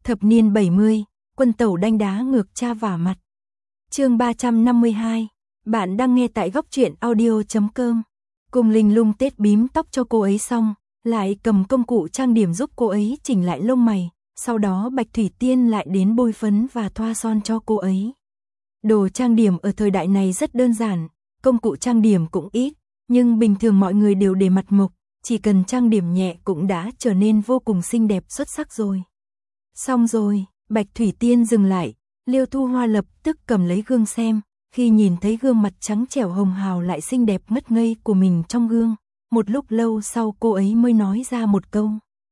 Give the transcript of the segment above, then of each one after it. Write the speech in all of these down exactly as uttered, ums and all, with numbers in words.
Thập niên bảy mươi, quân tẩu đanh đá ngược cha vả mặt. Chương ba trăm năm mươi hai. Bạn đang nghe tại góc truyện audio chấm com. Cùng Linh Lung tết bím tóc cho cô ấy xong, lại cầm công cụ trang điểm giúp cô ấy chỉnh lại lông mày, sau đó Bạch Thủy Tiên lại đến bôi phấn và thoa son cho cô ấy. Đồ trang điểm ở thời đại này rất đơn giản, công cụ trang điểm cũng ít, nhưng bình thường mọi người đều để mặt mộc, chỉ cần trang điểm nhẹ cũng đã trở nên vô cùng xinh đẹp xuất sắc rồi. Xong rồi, Bạch Thủy Tiên dừng lại, Liêu Thu Hoa lập tức cầm lấy gương xem, khi nhìn thấy gương mặt trắng trẻo hồng hào lại xinh đẹp ngất ngây của mình trong gương, một lúc lâu sau cô ấy mới nói ra một câu.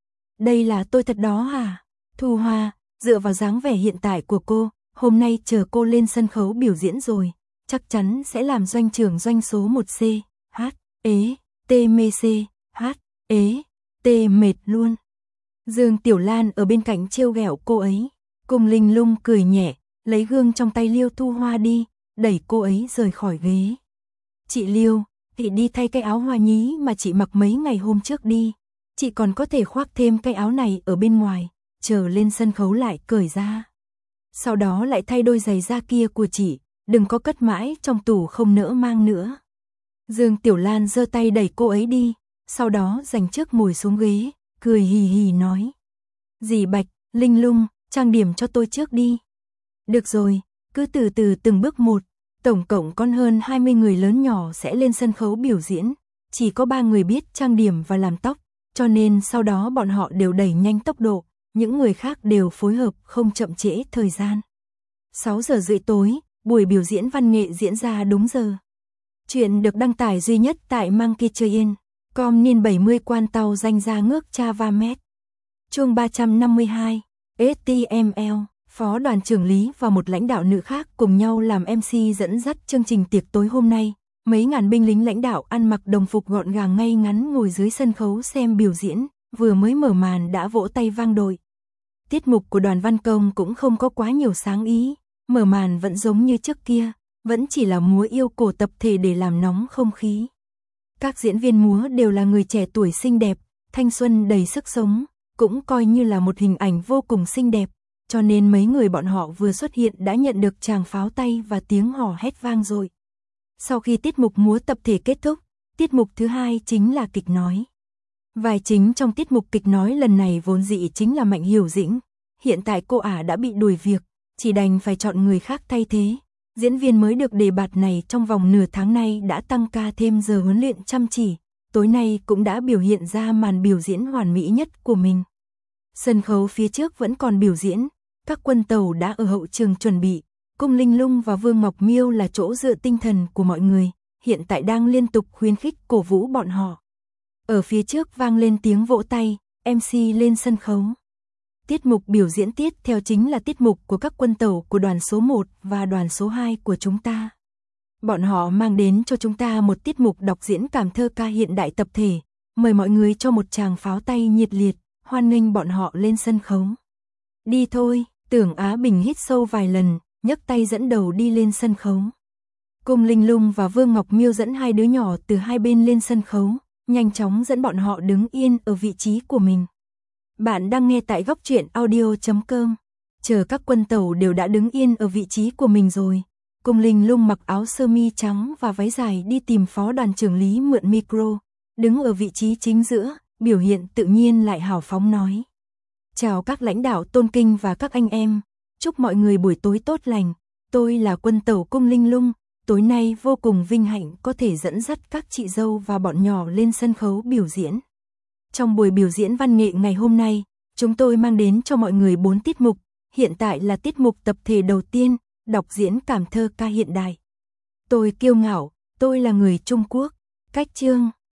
Đây là tôi thật đó hả? Thu Hoa, dựa vào dáng vẻ hiện tại của cô, hôm nay chờ cô lên sân khấu biểu diễn rồi, chắc chắn sẽ làm doanh trưởng doanh số một C, H, ế, T mê C, H, ế, T mệt luôn. Dương Tiểu Lan ở bên cạnh trêu ghẹo cô ấy, Cùng Linh Lung cười nhẹ, lấy gương trong tay Liêu Thu Hoa đi, đẩy cô ấy rời khỏi ghế. Chị Liêu, chị đi thay cái áo hoa nhí mà chị mặc mấy ngày hôm trước đi, chị còn có thể khoác thêm cái áo này ở bên ngoài, chờ lên sân khấu lại cởi ra. Sau đó lại thay đôi giày da kia của chị, đừng có cất mãi trong tủ không nỡ mang nữa. Dương Tiểu Lan giơ tay đẩy cô ấy đi, sau đó giành trước ngồi xuống ghế, cười hì hì nói. Dì Bạch, Linh Lung, trang điểm cho tôi trước đi. Được rồi, cứ từ từ từng bước một, tổng cộng có hơn hai mươi người lớn nhỏ sẽ lên sân khấu biểu diễn, chỉ có ba người biết trang điểm và làm tóc, cho nên sau đó bọn họ đều đẩy nhanh tốc độ, những người khác đều phối hợp không chậm trễ thời gian. sáu giờ rưỡi tối, buổi biểu diễn văn nghệ diễn ra đúng giờ. Chuyện được đăng tải duy nhất tại Monkey Train, com niên bảy mươi quan tàu danh ra ngước cha va mét. Chương ba trăm năm mươi hai, ét tê em lờ, Phó đoàn trưởng Lý và một lãnh đạo nữ khác cùng nhau làm em xê dẫn dắt chương trình tiệc tối hôm nay. Mấy ngàn binh lính lãnh đạo ăn mặc đồng phục gọn gàng ngay ngắn ngồi dưới sân khấu xem biểu diễn, vừa mới mở màn đã vỗ tay vang đội. Tiết mục của đoàn văn công cũng không có quá nhiều sáng ý, mở màn vẫn giống như trước kia, vẫn chỉ là múa yêu cổ tập thể để làm nóng không khí. Các diễn viên múa đều là người trẻ tuổi xinh đẹp, thanh xuân đầy sức sống, cũng coi như là một hình ảnh vô cùng xinh đẹp, cho nên mấy người bọn họ vừa xuất hiện đã nhận được tràng pháo tay và tiếng hò hét vang dội. Sau khi tiết mục múa tập thể kết thúc, tiết mục thứ hai chính là kịch nói. Vai chính trong tiết mục kịch nói lần này vốn dĩ chính là Mạnh Hiểu Dĩnh, hiện tại cô ả đã bị đuổi việc, chỉ đành phải chọn người khác thay thế. Diễn viên mới được đề bạt này trong vòng nửa tháng nay đã tăng ca thêm giờ huấn luyện chăm chỉ, tối nay cũng đã biểu hiện ra màn biểu diễn hoàn mỹ nhất của mình. Sân khấu phía trước vẫn còn biểu diễn, các quân tàu đã ở hậu trường chuẩn bị, Cung Linh Lung và Vương Ngọc Miêu là chỗ dựa tinh thần của mọi người, hiện tại đang liên tục khuyến khích cổ vũ bọn họ. Ở phía trước vang lên tiếng vỗ tay, em xê lên sân khấu. Tiết mục biểu diễn tiếp theo chính là tiết mục của các quân tàu của đoàn số một và đoàn số hai của chúng ta. Bọn họ mang đến cho chúng ta một tiết mục đọc diễn cảm thơ ca hiện đại tập thể, mời mọi người cho một tràng pháo tay nhiệt liệt, hoan nghênh bọn họ lên sân khấu. Đi thôi, Tưởng Á Bình hít sâu vài lần, nhấc tay dẫn đầu đi lên sân khấu. Cung Linh Lung và Vương Ngọc Miêu dẫn hai đứa nhỏ từ hai bên lên sân khấu, nhanh chóng dẫn bọn họ đứng yên ở vị trí của mình. Bạn đang nghe tại góc truyện audio chấm com. Chờ các quân tàu đều đã đứng yên ở vị trí của mình rồi. Cung Linh Lung mặc áo sơ mi trắng và váy dài đi tìm phó đoàn trưởng Lý mượn micro, đứng ở vị trí chính giữa, biểu hiện tự nhiên lại hào phóng nói. Chào các lãnh đạo tôn kinh và các anh em, chúc mọi người buổi tối tốt lành, tôi là quân tàu Cung Linh Lung, tối nay vô cùng vinh hạnh có thể dẫn dắt các chị dâu và bọn nhỏ lên sân khấu biểu diễn. Trong buổi biểu diễn văn nghệ ngày hôm nay, chúng tôi mang đến cho mọi người bốn tiết mục, hiện tại là tiết mục tập thể đầu tiên, đọc diễn cảm thơ ca hiện đại. Tôi kiêu ngạo, tôi là người Trung Quốc, cách chương.